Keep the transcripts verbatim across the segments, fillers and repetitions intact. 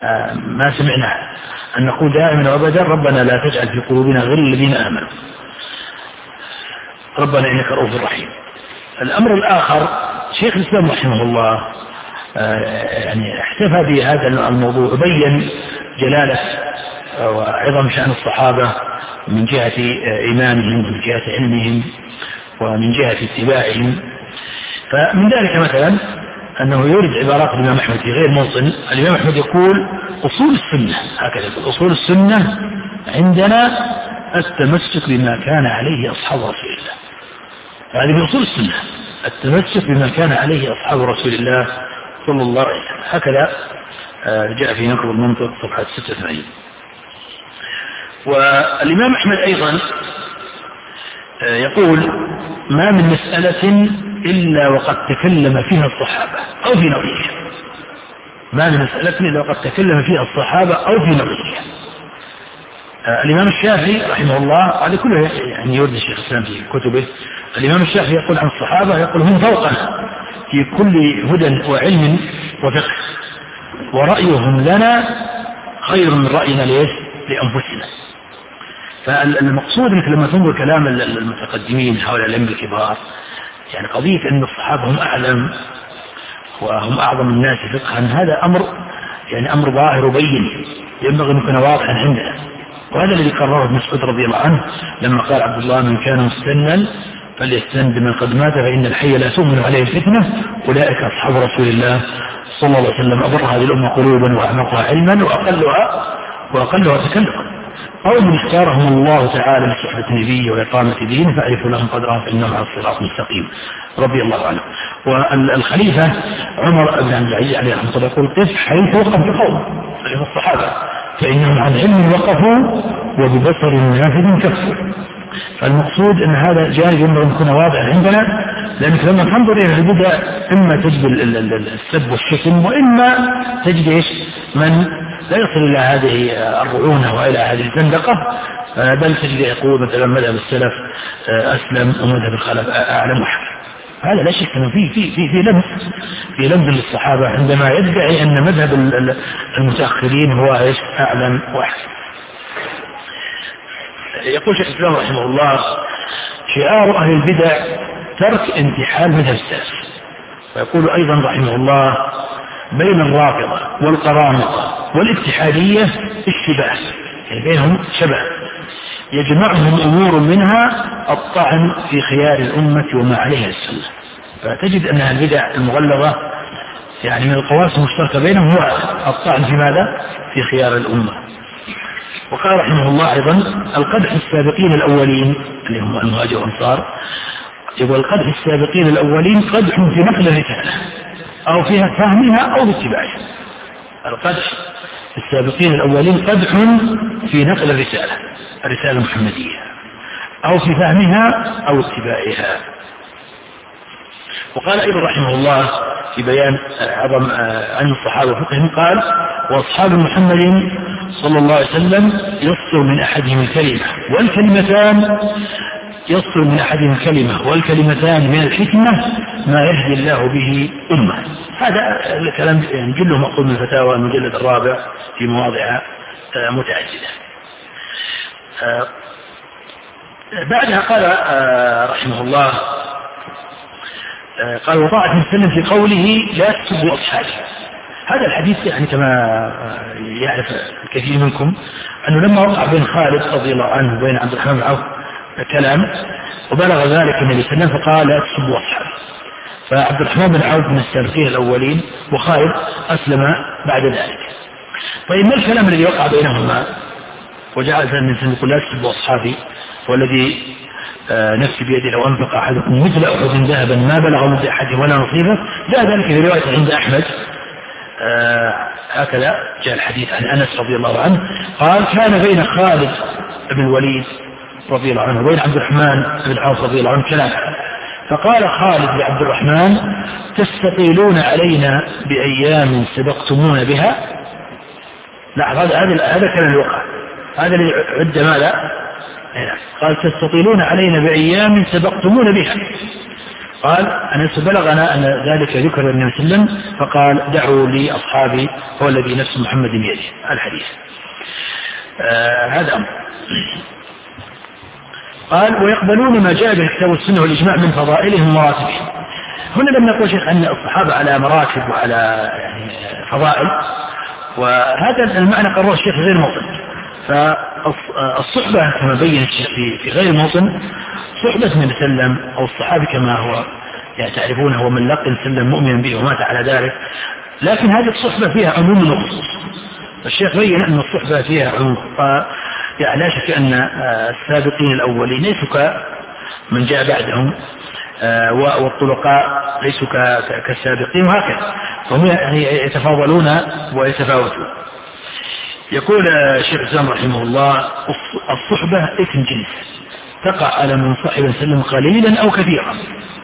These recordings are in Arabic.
ما سمعنا أن نقول دائما وأبدا ربنا لا تجعل في قلوبنا غل الذين آمنوا، ربنا إنك رؤوف رحيم. الأمر الآخر، شيخ الإسلام رحمه الله يعني احتفى بهذا الموضوع، بين جلالة وعظم شأن الصحابة من جهة إيمانهم ومن جهة علمهم ومن جهة اتباعهم. فمن ذلك مثلا أنه يورد عبارات الإمام أحمد في غير موطن. الإمام أحمد يقول أصول السنة، هكذا يقول أصول السنة عندنا التمسك بما كان عليه أصحاب رسول الله. هذه من أصول السنة، التمسك بما كان عليه أصحاب رسول الله صلى الله عليه وسلم. هكذا جاء في نقد المنطق صفحة ستة وثمانين. والإمام أحمد أيضا يقول ما من مسألة إلا وقد تكلم فيها الصحابة أو في نظيرها، ما من مسألة إلا وقد تكلم فيها الصحابة أو في نظيرها. الإمام الشافعي رحمه الله، هذا كله يعني يورد الشيخ الإسلام في كتبه، الإمام الشافعي يقول عن الصحابة، يقول هم فوقنا في كل هدى وعلم وفقه، ورأيهم لنا خير من رأينا لأنفسنا. فالمقصود انك لما تنظر كلام المتقدمين حول العلم الكبار، يعني قضية ان الصحابة هم اعلم وهم اعظم الناس فقها، هذا امر يعني امر ظاهر وبين ينبغي ان يكون واضحا عندنا. وهذا الذي قرره ابن مسعود رضي الله عنه لما قال عبد الله من كان مستنا فليستن بمن قد مات فان الحي لا تؤمن عليه الفتنة، اولئك اصحاب رسول الله صلى الله عليه وسلم، ابر هذه الامة قلوبا واعمقها علما واقلها واقلها تكلفا، قوم اختارهم الله تعالى لصحبة النبي وإقامة دينه فاعرفوا لهم قدرهم فإنهم على الصراط المستقيم رضي الله عنه. والخليفة عمر بن عبد العزيز عليه رحمه الله يقول قف حيث وقف القوم، خليفة الصحابة، فإنهم عن علم وقفوا وببصر نافذ كفوا. فالمقصود أن هذا جانب ينبغي أن يكون واضح عندنا، لأنك لما تنظر إلى البدع إما تجد السب والشتم، وإما تجد إيش من لا يصل إلى هذه الرعونة وإلى هذه الزندقة، بل تجد يقول مثلا مذهب السلف أسلم ومذهب الخلف أعلم وحكم. هذا لا شك أنه في في في في لمس في لمس للصحابة عندما يدعي أن مذهب المتأخرين هو إيش أعلم وأحكم. يقول شيخ الإسلام رحمه الله شعار أهل البدع ترك انتحال مذهب السلف. ويقول أيضا رحمه الله بين الرافضة والقرامطة والاتحادية اشتباه، يعني بينهم شبه يجمعهم أمور منها الطعن في خيار الأمة وما عليها السنة. فتجد أن البدع المغلظة يعني من القواسم المشتركة بينهم هو الطعن في ماذا؟ في خيار الأمة. وقال رحمه الله أيضا القدح السابقين الأولين اللي هم المهاجر والأنصار، يقول القدح السابقين الأولين قدح في نقل الرسالة أو فيها فهمها أو اتباعها. القدح السابقين الأولين قدح في نقل الرسالة الرسالة المحمدية أو في فهمها أو اتباعها. وقال أيضا رحمه الله في بيان عظم عن الصحابة وفقهم قال وأصحاب محمد صلى الله عليه وسلم يصدر من أحدهم الكلمة والكلمتان يصدر من أحدهم الكلمة والكلمتان من الحكمة ما يهدي الله به أمة. هذا الكلام يعني جله مأخوذ من الفتاوى المجلد الرابع في مواضع متعددة. بعدها قال رحمه الله قال وطاعة المسلم في قوله لا تسبوا أصحابه. هذا الحديث يعني كما يعرف الكثير منكم أنه لما وقع بين خالد رضي الله عنه وبين عبد الرحمن بن عوف كلام وبلغ ذلك النبي صلى الله عليه وسلم فقال لا تسبوا أصحابه. فعبد الرحمن بن عوف من السابقين الأولين وخالد أسلم بعد ذلك. طيب ما الكلام الذي وقع بينهما وجعل النبي يقول لا تسبوا أصحابي والذي آه نفسي بيدي لو أنفق أحدكم مثل أحد ذهبا ما بلغ مد أحد ولا نصيبه. جاء ذلك في رواية عند أحمد آه هكذا جاء الحديث عن أنس رضي الله عنه قال كان بين خالد بن الوليد رضي الله عنه وبين عبد الرحمن بن عوف رضي الله عنه كلام. فقال خالد لعبد الرحمن تستطيلون علينا بأيام سبقتمون بها. لا هذا هذا كان الوقع هذا اللي عد ماذا قال تستطيلون علينا بأيام سبقتمون بها. قال أنس بلغنا أن ذلك ذكر النبي صلى الله عليه وسلم فقال دعوا لي أصحابي هو الذي نفس محمد بيده الحديث. آه هذا أمر. قال ويقبلون ما جاء به الكتاب والسنة والإجماع من فضائلهم ومراتبهم. هنا لم نقول شيخ أن الصحابة على مراتب وعلى يعني فضائل، وهذا المعنى قرره الشيخ في غير موطن. فالصحبة كما بين الشيخ في غير موطن صحبة النبي صلى الله عليه وسلم أو الصحابي كما هو يعني تعرفونه هو من لقي السلم مؤمنا به ومات على ذلك، لكن هذه الصحبة فيها عموم وخصوص. الشيخ بين أن الصحبة فيها عموم، يعني لا شك أن السابقين الأولين ليسوا كمن جاء بعدهم والطلقاء ليسوا كالسابقين وهكذا، فهم يعني يتفاضلون ويتفاوتون. يقول الشيخ الإسلام رحمه الله الصحبة اسم جنس تقع على من صاحب سلم قليلا أو كثيرا،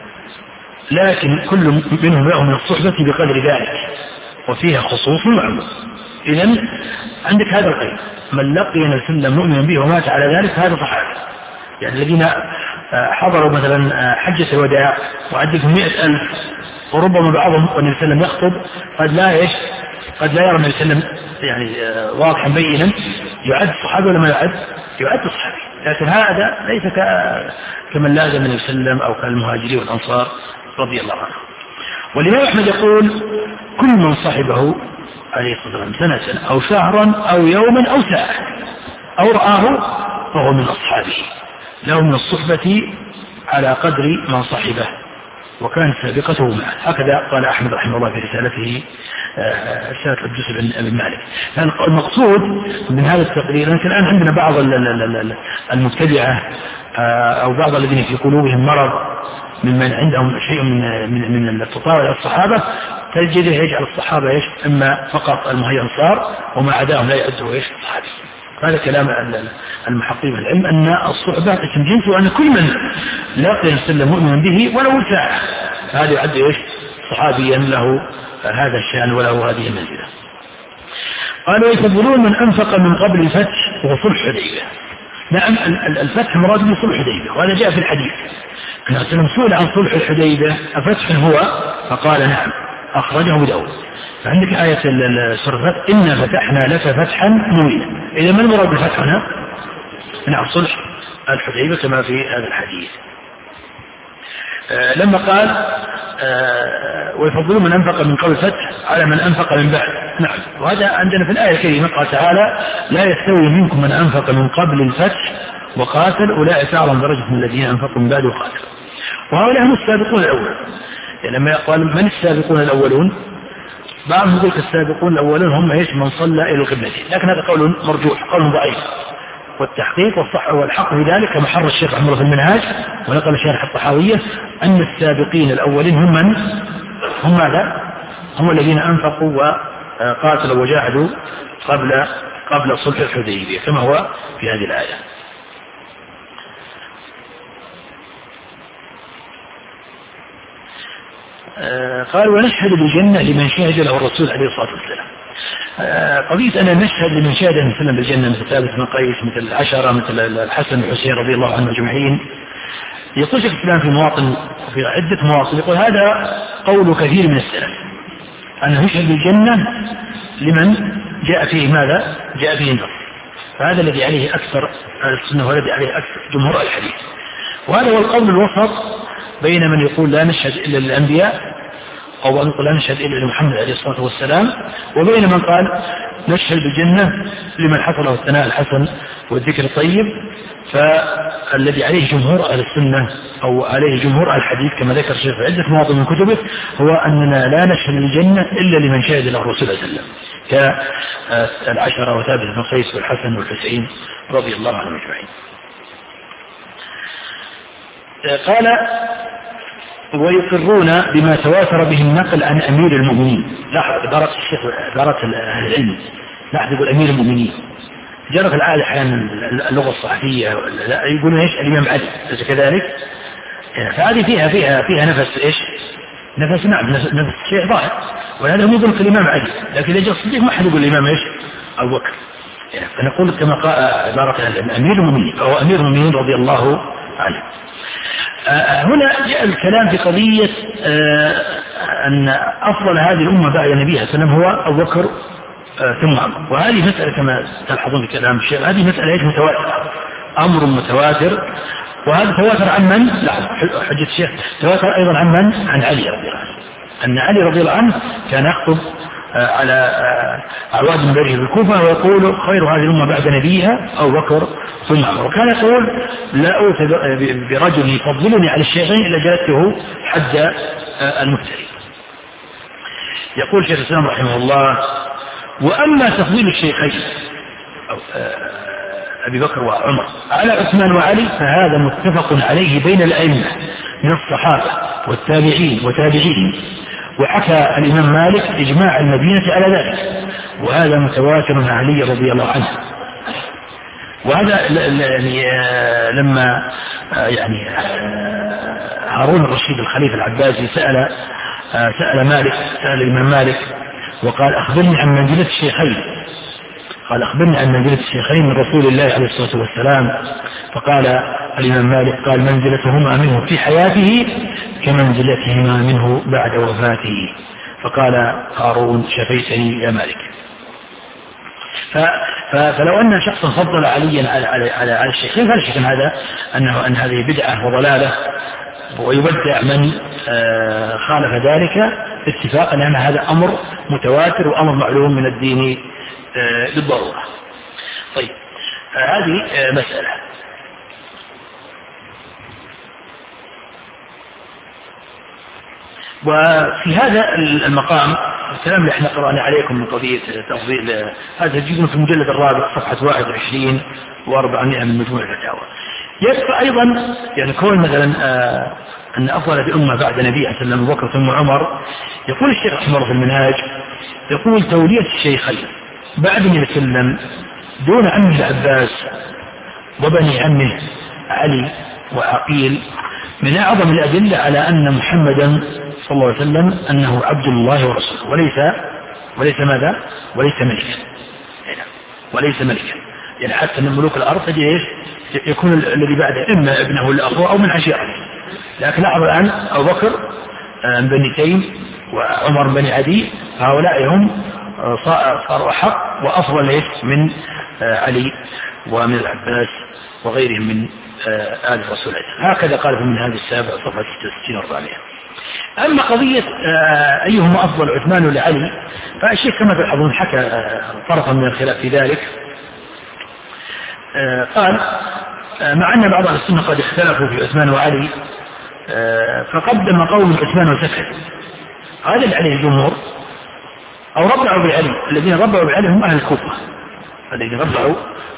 لكن كل منهم له من الصحبة بقدر ذلك وفيها خصوص وعموم. إذن عندك هذا القيد من لقي سلم مؤمنا به ومات على ذلك هذا صحابي، يعني الذين حضروا مثلا حجة الوداع وعدتهم مئة ألف وربما بعضهم والنبي صلى الله عليه وسلم يخطب قد لا إيش قد لا يرى النبي صلى الله عليه وسلم يعني واضحا بينا، يعد صحابي ولا ما يعد؟ يعد صحابي، لكن هذا ليس كمن لازم النبي صلى الله عليه وسلم أو كالمهاجرين والأنصار رضي الله عنهم. والإمام أحمد يقول كل من صحبه عليه الصلاة والسلام سنة أو شهرا أو يوما أو ساعة أو رآه فهو من أصحابه، له من الصحبة على قدر من صحبه وكان سابقته معه. هكذا قال أحمد رحمه الله في رسالته رسالة الجسر بن مالك. المقصود من هذا التقرير أنك الآن عندنا بعض المبتدعة أو بعض الذين في قلوبهم مرض ممن عندهم شيء من من من التطاول الصحابة تجده يجعل الصحابة ايش اما فقط المهيئ انصار وما عداهم لا يعده ايش صحابي. هذا كلام المحققين في العلم ان الصحبة اسم جنس وان كل من لاقي يسلم مؤمنا به ولو ساعة هذا يعد ايش صحابيا له هذا الشأن وله هذه المنزلة. قالوا يفضلون من انفق من قبل الفتح وصلح حديبية. نعم الفتح مراد به صلح حديبية وهذا جاء في الحديث أنه سلم سئل عن صلح الحديبية أفتح هو فقال نعم أخرجه أبو داود. فعندك آية سورة إنا فتحنا لك فتحا مبينا. إذا ما المراد بالفتح هنا؟ نعم صلح الحديبية كما في هذا الحديث. آه لما قال آه ويفضلون من أنفق من قبل الفتح على من أنفق من بعد. نعم وهذا عندنا في الآية الكريمة قال تعالى لا يستوي منكم من أنفق من قبل الفتح وقاتل أولئك أعظم درجة من الذين أنفقوا من بعد وقاتل. وهؤلاء هم السابقون الأولون. يعني لما يقال من السابقون الأولون بعضهم يقول السابقون الأولون هم ايش من صلى إلى القبلتين، لكن هذا قول مرجوح قول ضعيف، والتحقيق والصح والحق في ذلك كما حر الشيخ رحمه الله في المنهاج ونقل الشارح الطحاوية أن السابقين الأولين هم من هم ماذا؟ هم الذين أنفقوا وقاتلوا وجاهدوا قبل قبل صلح الحديبية كما هو في هذه الآية. قال ونشهد بالجنة لمن شهد له الرسول عليه الصلاة والسلام. قضية أن نشهد لمن شهد النبي صلى الله عليه وسلم بالجنة مثل ثابت بن قيس مثل العشرة مثل الحسن والحسين رضي الله عنهم أجمعين. يقول شيخ الإسلام في مواطن في عدة مواطن يقول هذا قول كثير من السلف أنه يشهد بالجنة لمن جاء فيه ماذا؟ جاء فيه النص، فهذا الذي عليه أكثر السنة والذي عليه أكثر جمهور الحديث. وهذا هو القول الوسط بين من يقول لا نشهد إلا للأنبياء أو من يقول لا نشهد إلا لمحمد عليه الصلاة والسلام، وبين من قال نشهد بالجنة لمن حصل له الثناء الحسن والذكر الطيب. فالذي عليه جمهور أهل السنة أو عليه جمهور أهل الحديث كما ذكر الشيخ في عدة مواضع من كتبه هو أننا لا نشهد بالجنة إلا لمن شهد له الرسول صلى الله عليه وسلم كالعشرة وثابت بن قيس والحسن والحسين رضي الله عنهم أجمعين. قال ويقرون بما تواتر به النقل عن أمير المؤمنين. لاحظ عبارة الشيخ عبارة أهل العلم، لاحظ يقول أمير المؤمنين. جرت العادة أحيانا اللغة الصحفية يقولون إيش الإمام علي ليس كذلك، فهذه فيها فيها فيها نفس إيش نفس نعم نفس شيء ظاهر، ولهذا هم يقولون الإمام علي، لكن إذا جاء الصديق ما حد يقول الإمام إيش أبو بكر. فنقول كما قال عبارة أمير المؤمنين فهو أمير المؤمنين رضي الله عنه. هنا جاء الكلام في قضية أن أفضل هذه الأمة بعد نبيها صلى الله عليه وسلم هو أبو بكر ثم عمر، وهذه مسألة كما تلحظون في كلام الشيخ، هذه مسألة متواترة، أمر متواتر، وهذا تواتر عن من؟ لا حجة الشيخ تواتر أيضا عن من؟ عن علي رضي الله عنه، أن علي رضي الله عنه كان يخطب على أعواد منبره بالكوفة ويقول خير هذه الأمة بعد نبيها أبو بكر ثم عمر، وكان يقول لا أوتى برجل يفضلني على الشيخين إلا جلدته حد المفتري. يقول شيخ الإسلام رحمه الله: وأما تفضيل الشيخين أبي بكر وعمر على عثمان وعلي فهذا متفق عليه بين الأئمة من الصحابة والتابعين وتابعيهم، وحكى الإمام مالك إجماع المدينة على ذلك، وهذا متواتر عن علي رضي الله عنه. وهذا يعني لما يعني هارون الرشيد الخليفة العباسي سأل سأل مالك سأل الإمام مالك وقال: أخبرني عن منزلة الشيخين، قال: أخبرني عن منزلة الشيخين من رسول الله عليه الصلاة والسلام، فقال الإمام مالك قال: منزلتهما منه في حياته كمنزلتهما منه بعد وفاته. فقال هارون: شفيتني يا مالك. فلو أن شخصا فضل عليا على على على, على الشيخين فلا شك أن هذا أنه أن هذه بدعة وضلالة، ويبدع من خالف ذلك اتفاقا أن هذا أمر متواتر وأمر معلوم من الدين بالضرورة. طيب، هذه مسألة. وفي هذا المقام الكلام اللي احنا قرأنا عليكم من قضية تفضيل هذا تجدون في المجلد الرابع صفحة واحد وعشرين وأربعمائة من مجموع الفتاوى. يكفي أيضا يعني كون مثلا آه أن أفضل الأمة بعد نبي صلى الله عليه وسلم أبو بكر ثم عمر. يقول الشيخ رحمه الله في المنهاج، يقول: تولية الشيخين بعد النبي صلى الله عليه وسلم دون عمه العباس وبني عمه علي وعقيل من أعظم الأدلة على أن محمدا صلى الله عليه وسلم أنه عبد الله ورسوله، وليس وليس ماذا؟ وليس ملكا، وليس ملكا. يعني حتى من ملوك الأرض تجد إيش؟ يكون الذي بعده إما ابنه لأخوه أو من عشيرته. لكن لاحظ الآن أبو بكر من بني تيم وعمر من بني عدي، هؤلاء هم صاروا أحق وأفضل إيش من علي ومن العباس وغيرهم من آل الرسول. هكذا قال في المنهاج السابع صفحة ستة وستين وأربعمائة. أما قضية أيهما أفضل عثمان ولا علي، فالشيخ كما تلاحظون حكى طرفا من الخلاف في ذلك. قال: مع أن بعض أهل السنة قد اختلفوا في عثمان وعلي فقدم قوم عثمان وسكت، هذا اللي عليه الجمهور، أو ربعوا بعلي. الذين ربعوا بعلي هم أهل الكوفة، الذين ربعوا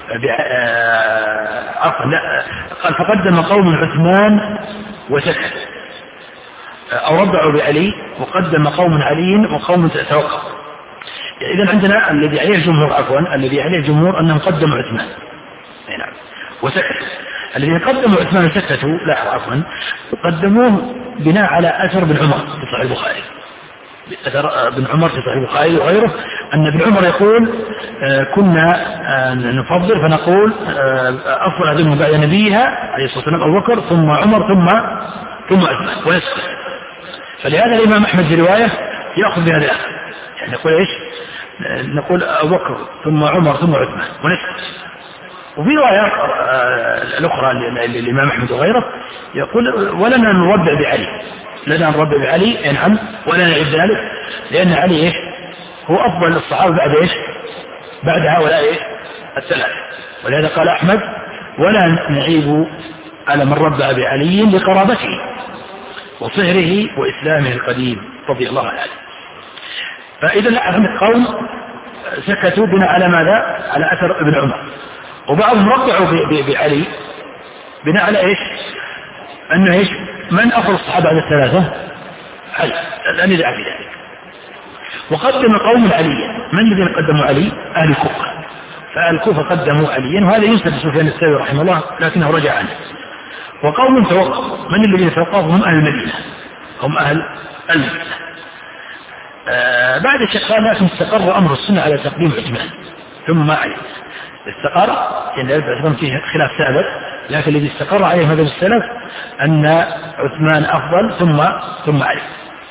عفوا لا قال فقدم قوم عثمان وسكت، أو ربعوا بعلي وقدم قوم علي وقوم توقف. يعني إذن عندنا الذي عليه الجمهور عفوا الذي عليه الجمهور أنهم قدموا عثمان نعم وسكتوا. الذين قدموا عثمان وسكتوا لاحظ عفوا قدموه بناء على أثر بن عمر في صحيح البخاري، أثر بن عمر في صحيح البخاري وغيره، أن ابن عمر يقول آه كنا آه نفضل فنقول آه أفضل هذه بعد نبيها عليه الصلاة والسلام أبو بكر ثم عمر ثم ثم عثمان ونسكت. فلهذا الإمام أحمد في رواية يأخذ بهذا الأخذ، يعني نقول إيش؟ نقول أبو بكر ثم عمر ثم عثمان ونسكت. وفي رواية الأخرى للإمام أحمد وغيره يقول ولنا نربع بعلي، لنا نربع بعلي نعم ولا نعيب ذلك، لأن علي إيش؟ هو أفضل الصحابة بعد إيش؟ بعد هؤلاء إيش؟ الثلاثة. ولهذا قال أحمد ولا نعيب على من ربع بعلي لقرابته وصهره وإسلامه القديم رضي الله عنه. فإذا لاحظ قوم سكتوا بناء على ماذا؟ على أثر ابن عمر، وبعضهم ربعوا بعلي بناء على إيش؟ أنه إيش؟ من أفضل الصحابة على الثلاثة؟ علي، الآن يدعى في ذلك. وقدم قوم عليا، من الذين قدموا علي؟ أهل الكوفة، فأهل الكوفة قدموا عليا، وهذا ينسب لسفيان الثوري رحمه الله لكنه رجع عنه. وقوم توقفوا، من الذين توقفوا؟ هم أهل المدينة، هم أهل المدينة. آه بعد الشقاء لكن استقر أمر السنة على تقديم عثمان ثم علي. استقر يعني فيه خلاف سابق لكن الذي استقر عليه مذهب السلف أن عثمان أفضل ثم ثم علي.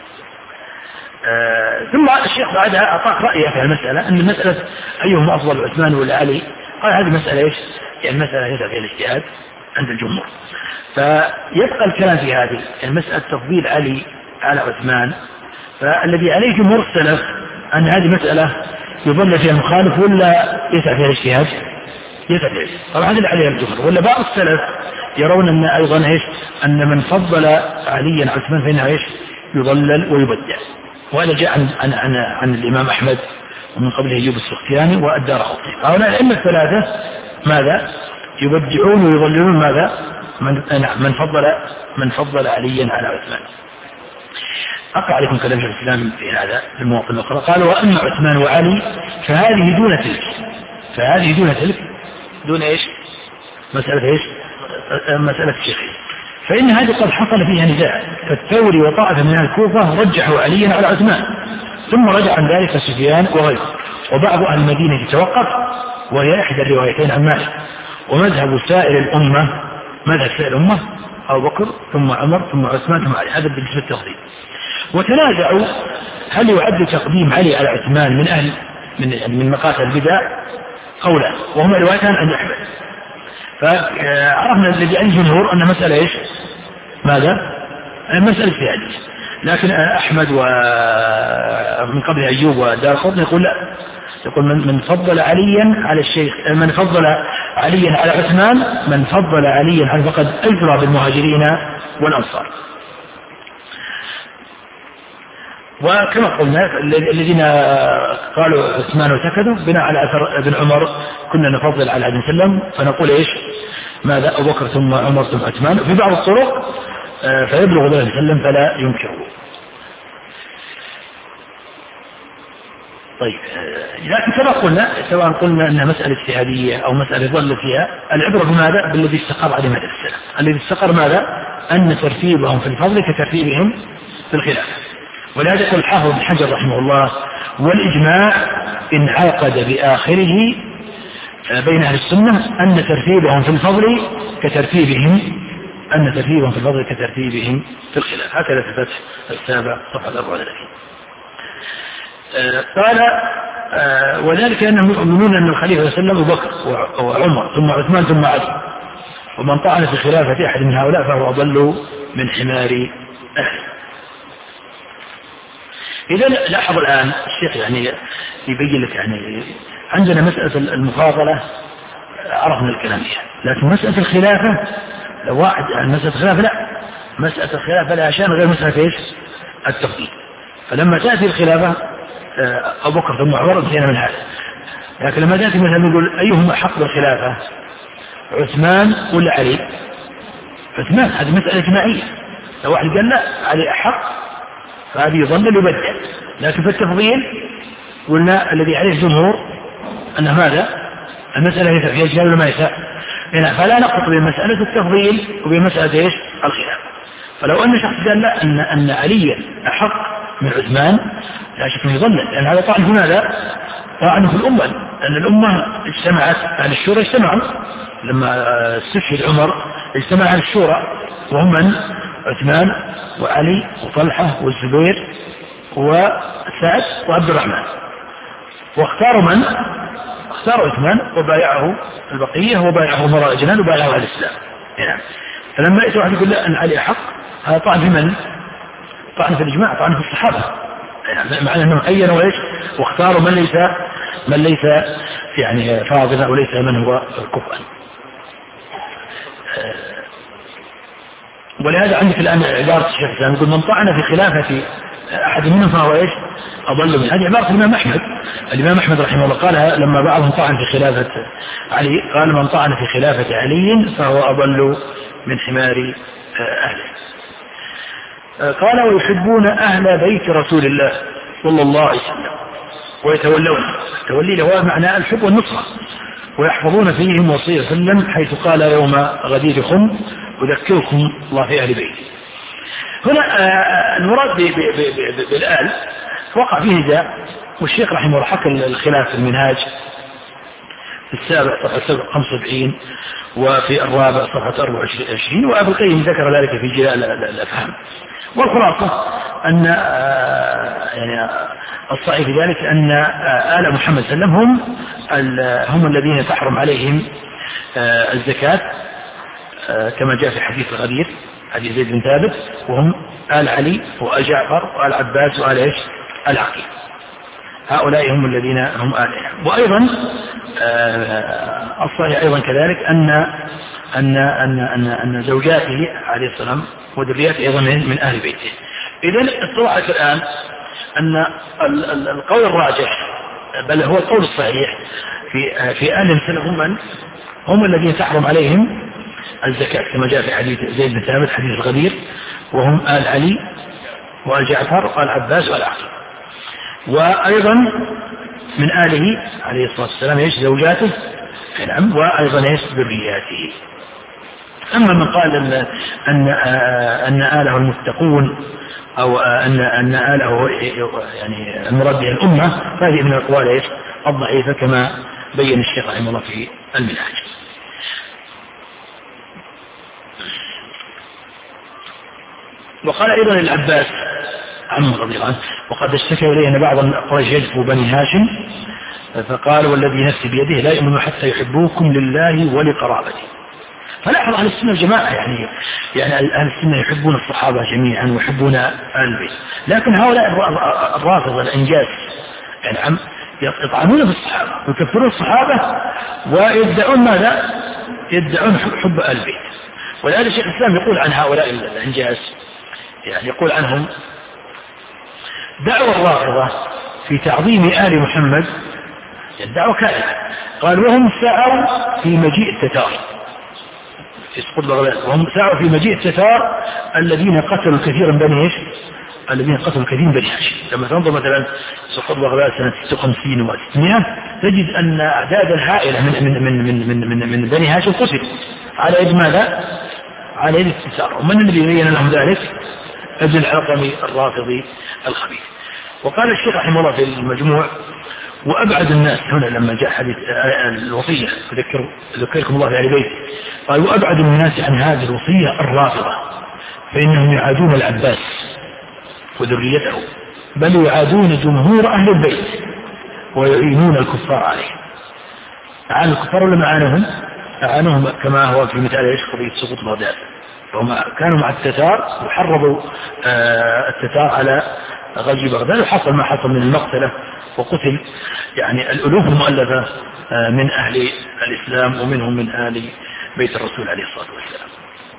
آه ثم الشيخ بعدها أعطاك رأيه في المسألة أن المسألة أيهم أفضل عثمان ولا علي؟ قال هذه مسألة إيش؟ يعني مسألة يدعى فيها الاجتهاد عند الجمهور. فيبقى الكلام في هذه المسألة تفضيل علي على عثمان، فالذي عليه جمهور السلف أن هذه مسألة يضل فيها المخالف ولا يسعى فيها الاجتهاد؟ يسعى فيها. طبعا هذا اللي عليه الجمهور. ولا بعض السلف يرون أن أيضا إيش؟ أن من فضل عليا على عثمان فإنه إيش؟ يضلل ويبدع. وهذا جاء عن, عن, عن, عن الإمام أحمد ومن قبله أيوب السختياني والدارقطني. هؤلاء الأئمة الثلاثة ماذا؟ يبدعون ويضللون ماذا؟ من, من فضل من فضل عليا على عثمان. أقرأ عليكم كلام شيخ الإسلام في هذا في المواطن الأخرى. قال وأما عثمان وعلي فهذه دون تلك، فهذه دون تلك دون إيش؟ مسألة إيش؟ مسألة الشيخين. فإن هذه قد حصل فيها نزاع، فالثوري وطائفة من الكوفة رجحوا عليا على عثمان، ثم رجع عن ذلك سفيان وغيره، وبعض أهل المدينة توقف، وهي إحدى الروايتين عن مالك. ومذهب سائر الأمة مذهب سائر الأمة أبو بكر ثم عمر ثم عثمان ثم علي، هذا بالنسبة للتفضيل. وتنازعوا هل يعد تقديم علي على عثمان من أهل من من مقاتل البدع أو لا، وهما روايتان عن أحمد. فعرفنا الذي عند الجمهور أن مسألة إيش؟ ماذا؟ مسألة اجتهادية. لكن أحمد ومن قبل أيوب ودارقطني يقول لا، يقول من من فضل عليا على الشيخ، من فضل عليا على عثمان من فضل عليا على فقد أجرى بالمهاجرين والأنصار. وكما قلنا الذين قالوا عثمان وسكتوا بناء على أثر ابن عمر كنا نفضل على عليه وسلم، فنقول إيش؟ ماذا؟ أبو بكر ثم عمر ثم عثمان. في بعض الطرق فيبلغ ذلك وسلم فلا ينكره. طيب، لكن كما قلنا سواء قلنا أنها مسألة اجتهادية أو مسألة ظل فيها، العبرة بماذا؟ بالذي استقر عليه مذهب السلف. الذي استقر ماذا؟ أن ترتيبهم في الفضل كترتيبهم في الخلافة. ولهذا يقول الحافظ بن حجر رحمه الله والإجماع انعقد بآخره بين أهل السنة أن ترتيبهم في الفضل كترتيبهم أن ترتيبهم في الفضل كترتيبهم في الخلاف. هكذا في فتح السابع صفحة أربعة وثلاثين. قال وذلك أنهم يؤمنون أن الخليفة صلى الله عليه وسلم أبو بكر وعمر ثم عثمان ثم علي، ومن طعن في خلافة أحد من هؤلاء فهو أضل من حمار أهله. إذا لاحظ الآن الشيخ يعني يبين لك يعني عندنا مسألة المفاضلة عرفنا الكلام فيها، لكن مسألة الخلافة لو واحد عن مسألة الخلافة لا، مسألة الخلافة لا شأن غير مسألة إيش؟ التفضيل. فلما تأتي الخلافة أبو بكر ثم عمر انتهينا من هذا. لكن لما تأتي مثلا نقول أيهم أحق بالخلافة عثمان ولا علي؟ عثمان، هذه مسألة اجتماعية. لو واحد قال لا علي أحق فهذه يظل يبدع. لكن في التفضيل قلنا الذي عليه الجمهور أن ماذا؟ المسألة يسع فيها جهال ولا ما يسع؟ فلا نقصد بين مسألة التفضيل وبين مسألة إيش؟ الخلاف. فلو أن شخص قال لا أن أن عليا أحق من عثمان لا شك أنه يضلل، لأن هذا طعن في ماذا؟ طعن في الأمة، لأن الأمة اجتمعت أهل الشورى اجتمعوا لما استشهد عمر اجتمع أهل الشورى وهم من؟ عثمان وعلي وطلحة والزبير وسعد وعبد الرحمن، واختاروا من؟ اختاروا عثمان وبايعه البقية وبايعه مراء الجنان وبايعه أهل الإسلام. يعني فلما يأتي واحد يقول لا أن علي حق، هذا طعن في من؟ طعن في الإجماع، طعن في الصحابة، يعني معنى أنهم عينوا إيش؟ واختاروا من ليس من ليس يعني فاضلا وليس من هو كفءا. ولهذا عندك الآن عبارة الشيخ الإسلام يقول من طعن في خلافة أحد منهم فهو إيش؟ أضل من. هذه عبارة الإمام أحمد. الإمام أحمد رحمه الله قالها لما بعضهم طعن في خلافة علي، قال من طعن في خلافة علي فهو أضل من حمار أهله. قال ويحبون أهل بيت رسول الله صلى الله عليه وسلم ويتولون، التولي له معنى الحب والنصرة، ويحفظون فيهم وصية وسلم حيث قال يوم غدير خم أذكركم الله في أهل بيتي. هنا المراد بالآل وقع فيه نزاع، والشيخ رحمه الله حكى الخلاف في المنهاج في السابع صفحة خمسة وسبعين، وفي الرابع صفحة أربعة وعشرين، وأبو القيم ذكر ذلك في جلاء الأفهام. والخلاصة أن يعني الصحيح في ذلك أن آل محمد صلى الله عليه وسلم هم هم الذين تحرم عليهم الزكاة كما جاء في حديث الغدير حديث زيد بن ثابت، وهم آل علي وآل جعفر وآل عباس وآل إيش العقيل، هؤلاء هم الذين هم آل. وأيضا الصحيح أيضا كذلك أن أن أن أن, أن زوجاته عليه السلام وذرياته أيضا من أهل بيته. إذن اتضحت الآن أن القول الراجح بل هو القول الصحيح في في آل السلف هم من هم الذين تحرم عليهم الزكاة كما جاء في حديث زيد بن ثابت حديث الغدير، وهم آل علي وآل جعفر وآل عباس وآل عقيل. وأيضا من آله عليه الصلاة والسلام ايش زوجاته نعم، وأيضا ايش ذرياته. أما من قال أن أن أن آله المتقون أو أن أن آله يعني المراد به الأمة، فهذه من الأقوال ايش الضعيفة كما بين الشيخ رحمه الله في المنهج. وقال أيضا العباس عمه رضي الله عنه: وقد اشتكى إليه أن بعض قريش يجفو بني هاشم، فقال: والذي نفسي بيده لا يؤمن حتى يحبوكم لله ولقرابته. فلاحظ أهل السنة الجماعة يعني يعني أهل السنة يحبون الصحابة جميعا ويحبون آل البيت، لكن هؤلاء الرافضة الأنجاس يعني يطعنون في الصحابة ويكفرون الصحابة ويدعون ماذا؟ يدعون حب آل البيت. ولهذا شيخ الإسلام يقول عن هؤلاء الأنجاس يعني يقول عنهم: دعوة الرافضة في تعظيم آل محمد الدعوة كائنة. قال: وهم سعوا في مجيء التتار في سقوط بغداد، وهم سعوا في مجيء التتار الذين قتلوا كثيرا بني ايش؟ الذين قتلوا كثيرا بني هاشم. لما تنظر مثلا سقوط بغداد سنة ستة وخمسين وستمائة تجد أن أعدادا هائلة من من من من من, من, من بني هاشم قتلوا على يد ماذا؟ على يد التتار. ومن الذي بين لهم ذلك؟ ابن الحلقمي الرافضي الخبيث. وقال الشيخ رحمه الله في المجموع: وأبعد الناس هنا لما جاء حديث الوصية ذكر ذكركم الله في آل بيت، قال: وأبعد الناس عن هذه الوصية الرافضة، فإنهم يعادون العباس وذريته، بل يعادون جمهور أهل البيت ويعينون الكفار عليه. أعانوا الكفار ولا معانهم؟ أعانهم كما هو في مثال ايش قضية سقوط بغداد، وهم كانوا مع التتار وحرضوا التتار على غزو بغداد، وحصل ما حصل من المقتلة وقتل يعني الألوف المؤلفة من أهل الإسلام ومنهم من آل بيت الرسول عليه الصلاة والسلام.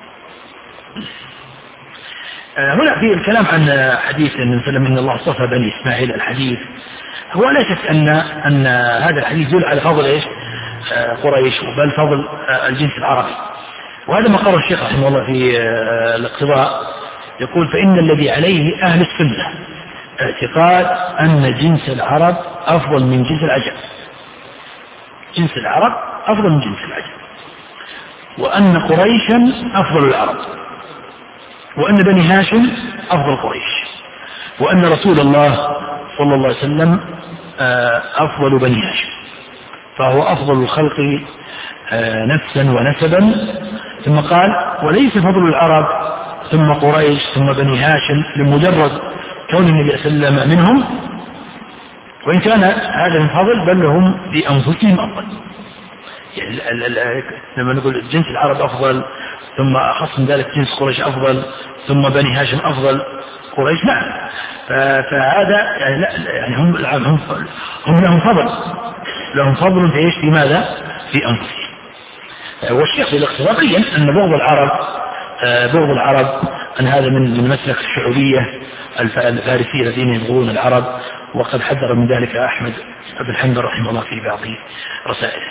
هنا في الكلام عن حديث النبي صلى الله عليه وسلم إن الله اصطفى بني إسماعيل. الحديث هو لا شك أن أن هذا الحديث يدل على فضل إيش قريش بل فضل الجنس العربي، وهذا ما قال الشيخ رحمه الله في الاقتضاء، يقول: فإن الذي عليه أهل السنة اعتقاد أن جنس العرب أفضل من جنس العجم، جنس العرب أفضل من جنس العجم، وأن قريشا أفضل العرب، وأن بني هاشم أفضل قريش، وأن رسول الله صلى الله عليه وسلم أفضل بني هاشم، فهو أفضل الخلق نفسا ونسبا. ثم قال: وليس فضل العرب ثم قريش ثم بني هاشم لمجرد كون النبي صلى الله عليه وسلم منهم، وإن كان هذا من فضل بل هم بأنفسهم أفضل. يعني لما نقول جنس العرب أفضل ثم أخص من ذلك جنس قريش أفضل ثم بني هاشم أفضل قريش، نعم، فهذا يعني, لا يعني هم, هم, هم لهم فضل لهم فضل في إيش؟ في ماذا؟ في أنفسهم. والشيخ في الاقتضاء بين أن بغض العرب بغض العرب أن هذا من من مسلك الشعوبية الفارسية الذين يبغضون العرب، وقد حذر من ذلك أحمد بن حنبل رحمه الله في بعض رسائله.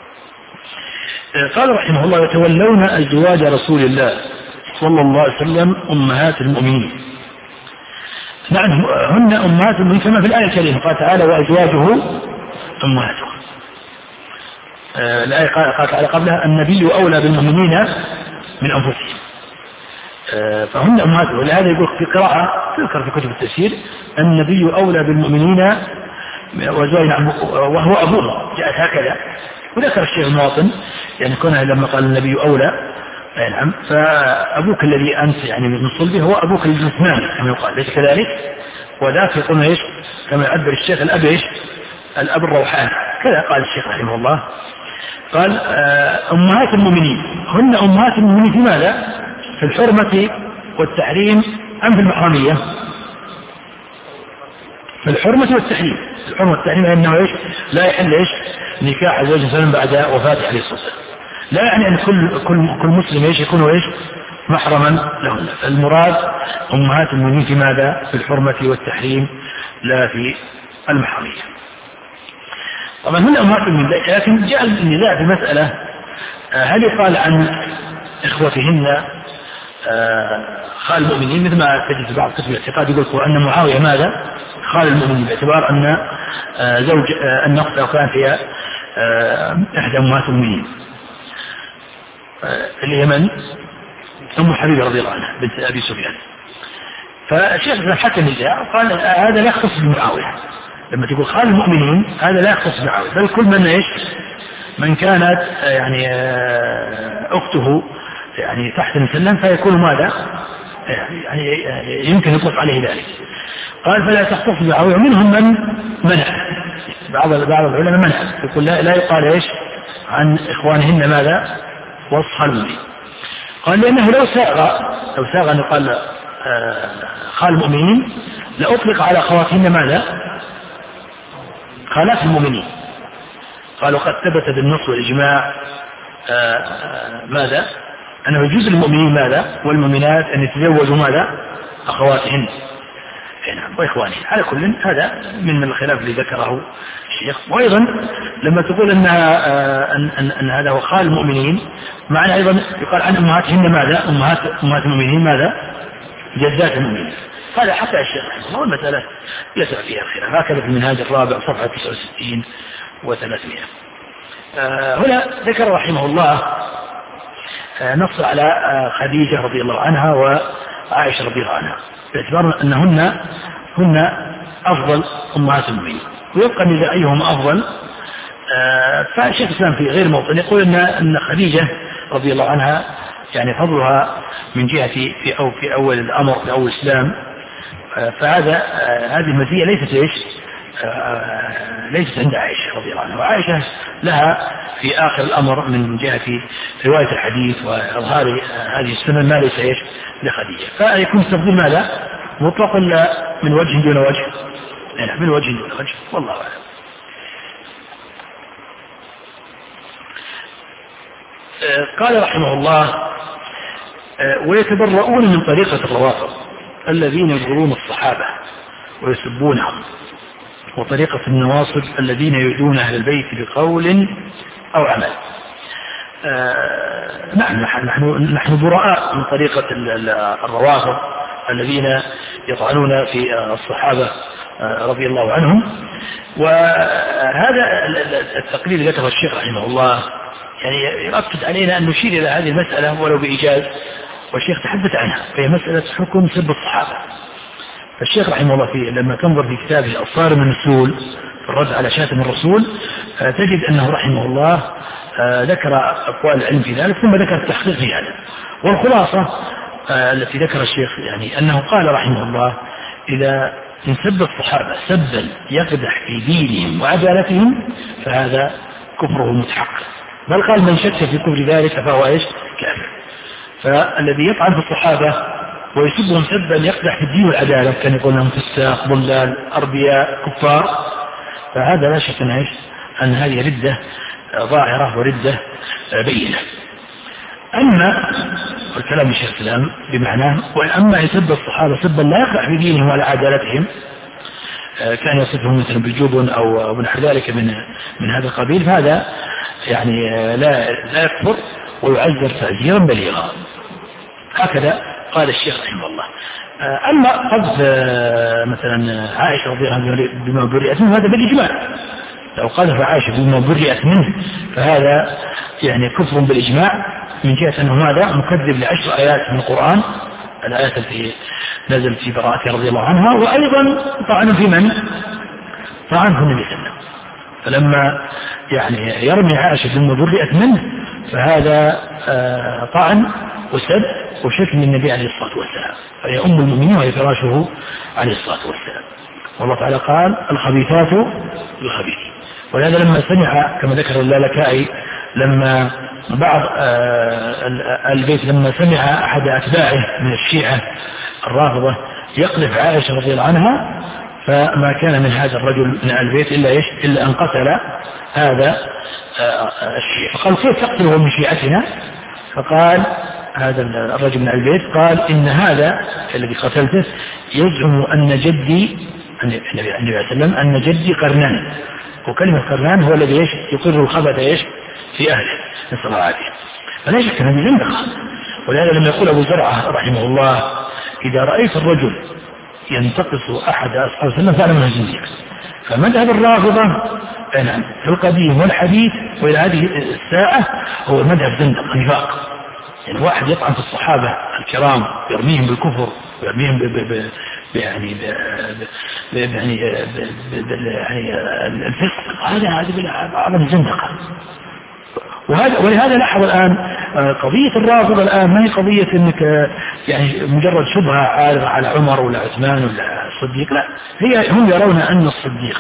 قال رحمه الله: يتولون أزواج رسول الله صلى الله عليه وسلم أمهات المؤمنين. نعم، هن أمهات المؤمنين كما في الآية الكريمة قال تعالى: وأزواجه أمهاتهم. الآية قال تعالى قبلها: النبي أولى بالمؤمنين من أنفسهم، فهن أمهاتهم. ولهذا يقول في قراءة تذكر في كتب التفسير: النبي أولى بالمؤمنين وزوجنا وهو أبوه، جاءت هكذا. وذكر الشيخ المواطن يعني كونه لما قال النبي أولى، نعم، فأبوك الذي أنت يعني من صلبه هو أبوك الجسماني كما يقال، ليس كذلك؟ وذاك يقول إيش كما يعبر الشيخ الأب إيش الأب الروحاني، كذا قال الشيخ رحمه الله. قال أمهات المؤمنين هن أمهات المؤمنين في ماذا؟ في الحرمة والتحريم أم في المحرمية؟ في الحرمة والتحريم. الحرمة والتحريم أنه إيش لا يحل إيش نكاح زوج سلم بعد وفاته عليه الصلاة والسلام، لا يعني أن كل كل كل مسلم إيش يكون إيش محرما له. المراد أمهات المؤمنين في ماذا؟ في الحرمة والتحريم لا في المحرمية. طبعا هنا أمهات المؤمنين، لكن جاء النزاع في مسألة هل يقال عن إخوتهن خال المؤمنين مثل ما تجد في بعض قسم الاعتقاد يقول أن معاوية ماذا؟ خال المؤمنين، باعتبار أن زوج أن أخته كانت هي إحدى أمهات المؤمنين اليمن أم حبيبة رضي الله عنها بنت أبي سفيان. فالشيخ حكى النزاع قال هذا لا يختص بمعاوية، لما تقول خال المؤمنين هذا لا يختص بمعاوية، بل كل من إيش من كانت يعني أخته يعني تحت المسلم فيكون ماذا يعني يمكن يطلق عليه ذلك. قال فلا تختص بمعاوية، منهم من منع، بعض بعض العلماء منع يقول لا, لا يقال إيش عن إخوانهن ماذا وصف المؤمنين. قال لأنه لو ساغ لو ساغ أن يقال خال المؤمنين لأطلق على خواتهن ماذا؟ خالات المؤمنين. قالوا قد ثبت بالنص والإجماع ماذا؟ أنه يجوز للمؤمنين ماذا؟ والمؤمنات أن يتزوجوا ماذا؟ أخواتهن وإخوانهن. على كل هذا من الخلاف اللي ذكره الشيخ. وأيضا لما تقول أنها أن, أن, أن هذا هو خال المؤمنين، معنى أيضا يقال عن أمهاتهن ماذا؟ أمهات أمهات المؤمنين ماذا؟ جدات المؤمنين. هذا حتى الشيخ رحمه الله والمسألة يسع فيها الخلاف. هكذا في المنهاج الرابع صفحة تسعة وستين وثلاثمائة. آه هنا ذكر رحمه الله آه نص على آه خديجة رضي الله عنها وعائشة رضي الله عنها باعتبار أنهن هن أفضل أمهات المؤمنين، ويبقى إذا أيهم أفضل. آه فالشيخ الإسلام في غير موطن يقول أن أن خديجة رضي الله عنها يعني فضلها من جهة في أو في أول الأمر في أول الإسلام، آه فهذا آه هذه المزية ليست إيش آه ليست عند عائشة رضي الله عنها، وعائشة لها في آخر الأمر من جهة رواية الحديث وإظهار آه هذه السنة ما ليس إيش لخديجة. فيكون تفضيل ماذا؟ مطلق من وجه دون وجه، يعني من وجه دون وجه، والله أعلم. آه قال رحمه الله آه ويتبرؤون من طريقة الروافض الذين يجبرون الصحابة ويسبونهم، وطريقة النواصب الذين يؤذون أهل البيت بقول أو عمل. آه نحن, نحن, نحن براء من طريقة الروافض الذين يطعنون في الصحابة آه رضي الله عنهم. وهذا التقليد اللي ذكره الشيخ رحمه الله يعني يؤكد علينا أن نشير إلى هذه المسألة ولو بإيجاز، والشيخ تحدث عنها، فهي مسألة حكم سب الصحابة. فالشيخ رحمه الله فيه لما تنظر في كتابه الصارم المسلول في الرد على شاتم الرسول تجد أنه رحمه الله ذكر أقوال العلم في ذلك ثم ذكر التحقيق في هذا. والخلاصة التي ذكر الشيخ يعني أنه قال رحمه الله إذا انسب الصحابة سبا يقدح في دينهم وعدالتهم فهذا كفره متحقق، بل قال من شك في كفر ذلك فهو ايش كافر. فالذي يطعن في الصحابة ويسبهم سبا يقدح في الدين والعدالة كان يقول لهم فساق ضلال أربياء كفار، فهذا لا شك أن, أن هذه ردة ظاهرة وردة بينة. أما الكلام الشيخ الإسلام بمعناه وأما يسب الصحابة سبا لا يقدح في دينهم ولا عدالتهم كان يصفهم مثلا بالجبن أو نحو ذلك من من هذا القبيل، فهذا يعني لا لا يكفر ويعذر تعزيرا بليغا. هكذا قال الشيخ رحمه الله. أما قذف مثلا عائشة رضي الله عنها بما برئت منه هذا بالإجماع، لو قذف عائشة بما برئت منه فهذا يعني كفر بالإجماع من جهة أنه ماذا مكذب لعشر آيات من القرآن، الآيات التي نزلت في براءتها رضي الله عنها، وأيضا طعن في من طعنه النبي صلى الله عليه وسلم. فلما يعني يرمي عائشة ثم برئت منه فهذا آه طعن وسب وشتم من النبي عليه الصلاة والسلام، فهي أم المؤمنين وهي فراشه عليه الصلاة والسلام. والله تعالى قال الخبيثات للخبيثين. ولهذا لما سمع كما ذكر اللالكائي لما بعض آه البيت لما سمع أحد أتباعه من الشيعة الرافضة يقذف عائشة رضي الله عنها، فما كان من هذا الرجل من البيت إلا إيش إلا أن قتل هذا الشيعة. فقال كيف تقتله من شيعتنا؟ فقال هذا الرجل من البيت قال إن هذا الذي قتلته يزعم أن جدي النبي عليه وسلم أن جدي قرنان، وكلمة قرنان هو الذي إيش يقر الخبث إيش في أهله نسأل الله العافية. فلا شك أنه زندقة. ولهذا لما يقول أبو زرعة رحمه الله إذا رأيت الرجل ينتقص أحد أصحاب السنة فعلا من الزنديق. فمذهب الرافضة نعم في القديم والحديث وإلى هذه الساعة هو مذهب زندق نفاق. يعني واحد يطعن في الصحابة الكرام يرميهم بالكفر ويرميهم ب ب ب يعني ب يعني يعني الفسق، هذا هذا أعظم زندقة. وهذا ولهذا لاحظ الآن قضية الرافضة الآن ما هي قضية انك يعني مجرد شبهة عارضة على عمر ولا عثمان ولا الصديق، لا، هي هم يرون أن الصديق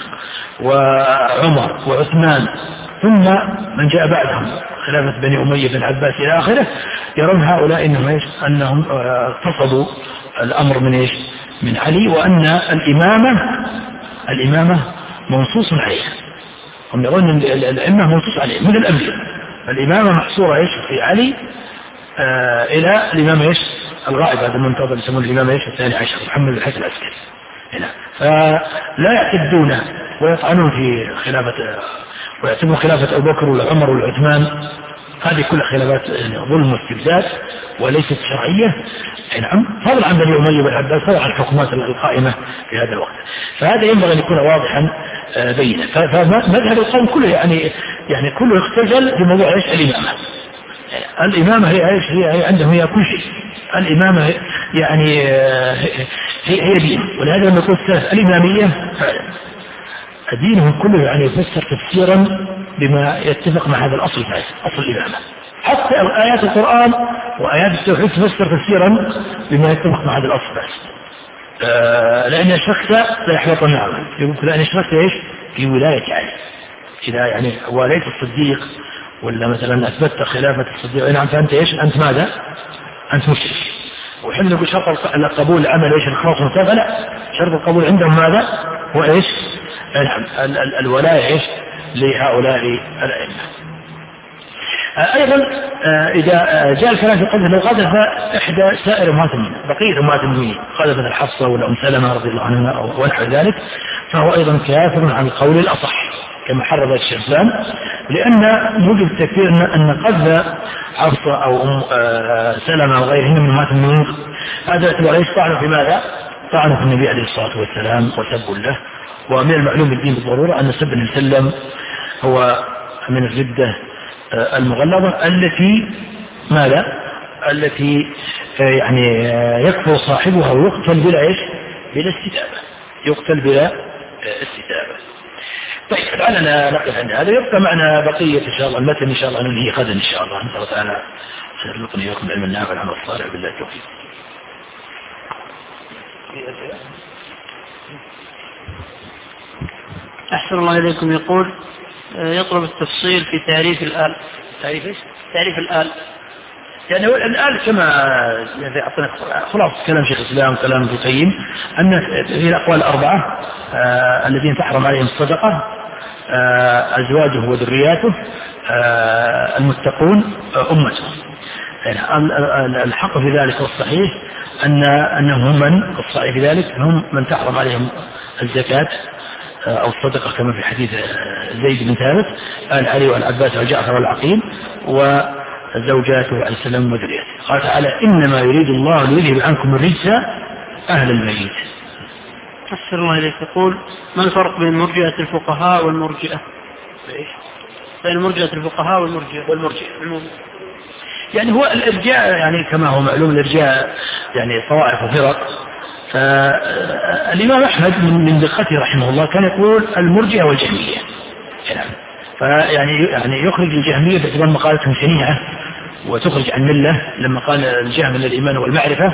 وعمر وعثمان ثم من جاء بعدهم خلافة بني أمية بن عباس إلى آخره يرون هؤلاء إنهم إيش أنهم اقتصدوا الأمر من إيش من علي، وأن الإمامة الإمامة منصوص عليها. هم يرون أن الأئمة منصوص عليها مثل الأنبياء، الإمامة محصورة إيش في علي آه إلى الإمام إيش الغائب هذا المنتظر يسمون الإمام إيش الثاني عشر محمد بن الحسن العسكري هنا. فلا يعتدون ويطعنون في خلافة ويعتبرون خلافة أبو بكر ولا عمر ولا عثمان، هذه كلها خلافات ظلم واستبداد وليست شرعية. نعم فضلا عن بني أمية بن عباس فضلا عن الحكومات القائمة في هذا الوقت. فهذا ينبغي أن يكون واضحا بينا. فمذهب القوم كله يعني يعني كله اختزل في موضوع ايش الإمامة. الإمامة هي ايش هي عندهم هي كل شيء. الإمامة يعني هي هي دين. ولهذا لما يقول السلف الإمامية دينهم كله يعني يفسر تفسيرا بما يتفق مع هذا الأصل الفاسد أصل الإمامة. حتى آيات القرآن وآيات التوحيد تفسر تفسيرا بما يتفق مع هذا الأصل الفاسد. آه لأن الشخص لا يحبط النعمة يقول لأن الشخص إيش في ولاية علي إذا يعني واليت الصديق ولا مثلا أثبتت خلافة الصديق نعم فأنت إيش أنت ماذا أنت مشرك. وحنا بشرط القبول العمل إيش الخلاص والمتابعة لا شرط القبول عندهم ماذا هو إيش نعم الولاية إيش لهؤلاء الأئمة. أيضا إذا جاء الكلام في قذف لو قذف إحدى سائر أمهات المؤمنين بقية أمهات المؤمنين قذفت الحفصة ولا أم سلمة رضي الله عنها ونحو ذلك فهو أيضا كافر عن القول الأصح كما حرر الشيخ الإسلام، لأن موجب التكفير أن قذف حفصة أو أم سلمة وغيرهن من أمهات المؤمنين هذا يعتبر ليس طعنوا في ماذا؟ طعنوا في النبي عليه الصلاة والسلام وسبوا له. ومن المعلوم الدين بالضرورة أن سب النبي صلى الله عليه وسلم هو من الردة المغلظة التي ماذا التي يعني يكفر صاحبها ويقتل بلا ايش بلا استتابة يقتل بلا استتابة. طيب لعلنا نقف عند هذا يبقى معنا بقية إن شاء الله المتن إن شاء الله ننهي غدا إن شاء الله نسأل الله تعالى يرزقني وياكم العلم النافع والعمل الصالح بالله التوفيق. أحسن الله إليكم. يقول يطلب التفصيل في تعريف الآل. تعريف ايش؟ تعريف الآل. يعني الآل كما يعني أعطينا خلاص كلام شيخ الإسلام كلام ابن القيم أن في الأقوال الأربعة آه الذين تحرم عليهم الصدقة آه أزواجه وذرياته آه المتقون آه أمته. يعني الحق في ذلك والصحيح أن أنهم هم من الصحيح في ذلك هم من تحرم عليهم الزكاة أو الصدقة كما في حديث زيد بن ثابت آل علي والعباس وجعفر والعقيل وزوجاته عليه السلام وذريته. قال تعالى إنما يريد الله ليذهب عنكم الرجس أهل الميت. أحسن الله إليك. يقول ما الفرق بين مرجئة الفقهاء والمرجئة؟ بين مرجئة الفقهاء والمرجئة والمرجئة يعني هو الإرجاء يعني كما هو معلوم الإرجاء يعني طوائف وفرق فالإمام أحمد من دقته رحمه الله كان يقول المرجئة والجهمية، فيعني يعني يخرج الجهمية باعتبار مقالتهم شنيعة وتخرج عن ملة لما قال الجهم من الإيمان والمعرفة.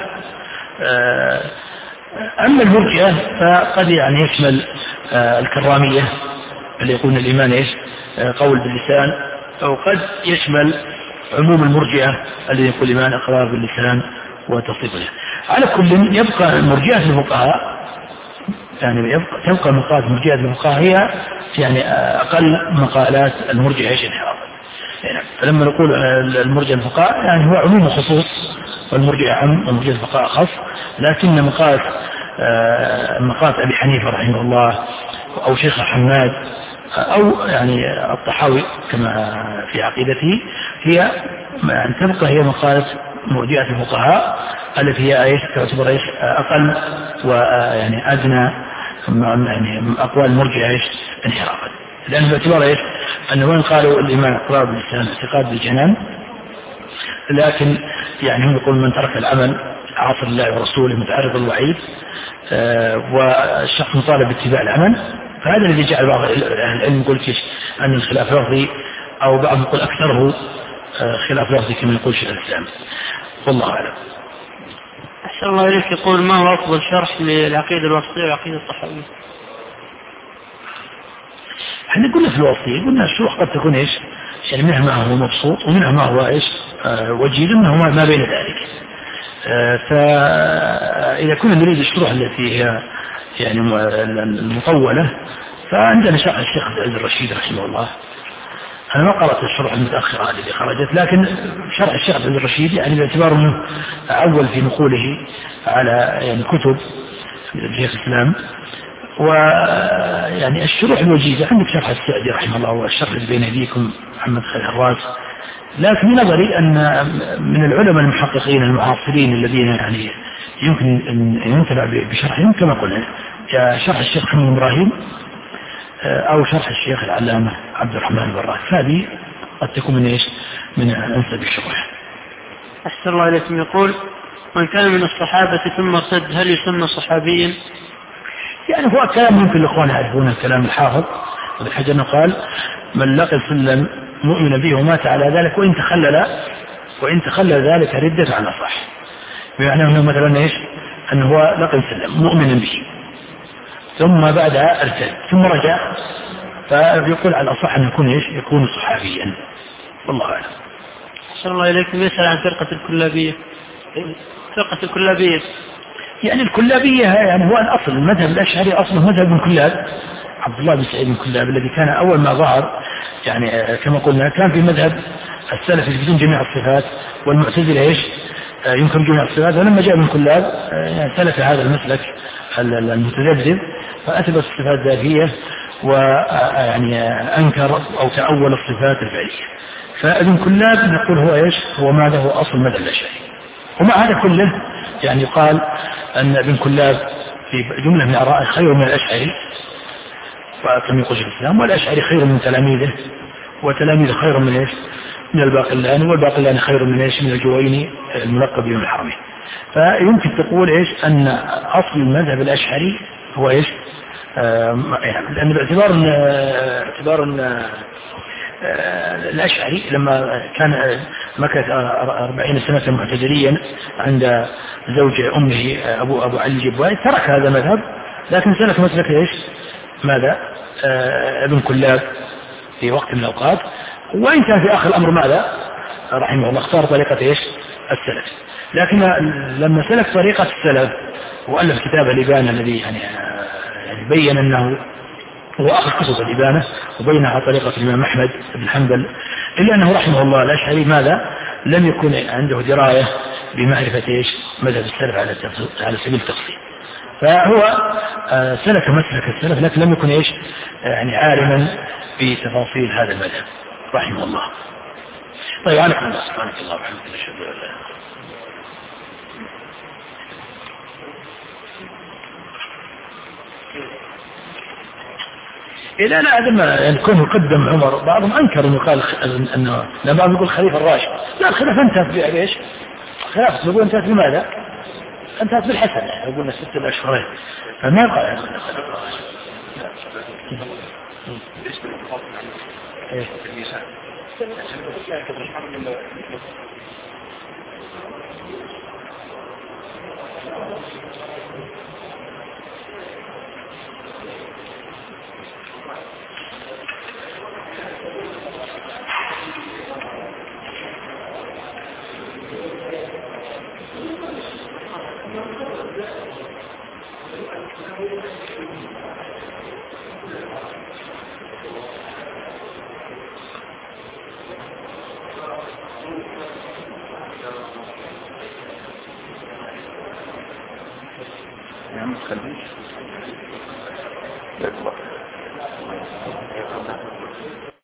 أما المرجئة فقد يعني يشمل الكرامية اللي يقولون الإيمان إيش قول باللسان، أو قد يشمل عموم المرجئة الذي يقول الإيمان إقرار باللسان وتصديق به. على كل يبقى مرجئة الفقهاء يعني يبقى تبقى مقالات مرجئة الفقهاء هي يعني أقل مقالات المرجئة إيش انحرافا. يعني فلما نقول المرجئة الفقهاء يعني هو عموم وخصوص، والمرجئة عام ومرجئة الفقهاء خاص، لكن مقالات مقالات أبي حنيفة رحمه الله أو شيخ حماد أو يعني الطحاوي كما في عقيدته هي يعني تبقى هي مقالة مرجئة الفقهاء التي هي ايش تعتبر ايش اقل ويعني ادنى يعني اقوال المرجئة ايش انحرافا، لان باعتبار ايش انه وين قالوا الايمان اقرار باللسان اعتقاد بالجنان، لكن يعني هم يقولون من ترك العمل عاصي الله ورسوله متعرض الوعيد آه والشخص مطالب باتباع العمل، فهذا الذي جعل بعض العلم يقول فيه ان الخلاف لفظي او بعض يقول اكثره آه خلاف لفظي كما يقول شيخ الاسلام، والله اعلم. أحسن الله إليك. يقول ما هو أفضل شرح للعقيدة الوسطية والعقيدة الطحاوية؟ احنا قلنا في الوسطية قلنا الشروح قد تكون ايش يعني منها ما هو مبسوط ومنها ما هو ايش آه وجيد منه ما بين ذلك. آه فإذا كنا نريد الشروح التي هي يعني المطولة فعندنا شرح الشيخ عبد الرشيد رحمه الله. أنا ما قرأت الشروح المتأخرة هذه اللي خرجت، لكن شرح الشيخ عبد الرشيد يعني باعتبار أنه أول في نقوله على يعني كتب شيخ الإسلام، ويعني الشروح الوجيزة عندك شرح السعدي رحمه الله والشرح اللي بين يديكم محمد خالد الراس، لكن نظري أن من العلماء المحققين المعاصرين الذين يعني يمكن أن ينتفع بشرحهم كما قلنا شرح الشيخ محمد إبراهيم أو شرح الشيخ العلامة عبد الرحمن البراك، هذه قد تكون من إيش من أنسب الشروح. أحسن الله إليكم. يقول من كان من الصحابة ثم ارتد هل يسمى صحابيا؟ يعني هو كلام ممكن الإخوان يعرفون الكلام الحافظ ابن حجر قال من لقي سلم مؤمن به ومات على ذلك وإن تخلل وإن تخلل ذلك ردة على صح، بمعنى أنه مثلا إيش أنه هو لقي سلم مؤمن به ثم بعدها ارتد ثم رجع، فيقول على الأصح أن يكون إيش يكون صحابيا، والله أعلم. أحسن الله إليكم. يسأل عن فرقة الكلابية. فرقة الكلابية يعني الكلابية يعني هو الأصل المذهب الأشعري أصله مذهب من كلاب عبد الله بن سعيد بن كلاب الذي كان أول ما ظهر يعني كما قلنا كان في مذهب السلف يثبتون جميع الصفات والمعتزلة إيش ينكر جميع الصفات، ولما جاء ابن كلاب يعني سلف هذا المسلك المتذبذب فأثبت الصفات الذاتية ويعني أنكر أو تأول الصفات الفعلية. فابن كلاب نقول هو إيش هو ماذا هو أصل مذهب الأشعري، ومع هذا كله يعني يقال أن ابن كلاب في جملة من آرائه خير من الأشعري كما يقول شيخ الإسلام، والأشعري خير من تلاميذه وتلاميذه خير من إيش من الباقلاني والباقلاني خير من إيش من الجويني الملقب بهم الحرمين. فيمكن تقول إيش أن أصل المذهب الأشعري هو إيش آه يعني لأن باعتبار أن باعتبار أن الأشعري لما كان مكث أربعين سنة معتزليا عند زوج أمه أبو أبو علي الجبوائي ترك هذا المذهب، لكن سلك مسلك إيش ماذا آه ابن كلاب في وقت من الأوقات، وإن كان في آخر الأمر ماذا رحمه الله اختار طريقة إيش السلف، لكن لما سلك طريقة السلف وألف كتاب الإبانة الذي يعني, يعني بين أنه هو آخر كتب الإبانة وبينها على طريقة الإمام أحمد بن حنبل، إلا أنه رحمه الله الأشعري ماذا لم يكن عنده دراية بمعرفة إيش مذهب السلف على على سبيل التفصيل، فهو سلك مسلك السلف لكن لم يكن إيش يعني عالما بتفاصيل هذا المذهب رحمه الله. طيب عنك الله سبحانك الله وبحمدك نشهد أن لا إله إلا أنت. إلى لا هذا ما يعني كونه قدم عمر بعضهم أنكر إنه قال أنه لما يقول خليفة الراشد، لا الخلافة انتهت بإيش؟ الخلافة نقول انتهت بماذا؟ انتهت بالحسن يعني قلنا ستة الأشهرين فما قال إيه. يا عم تخليش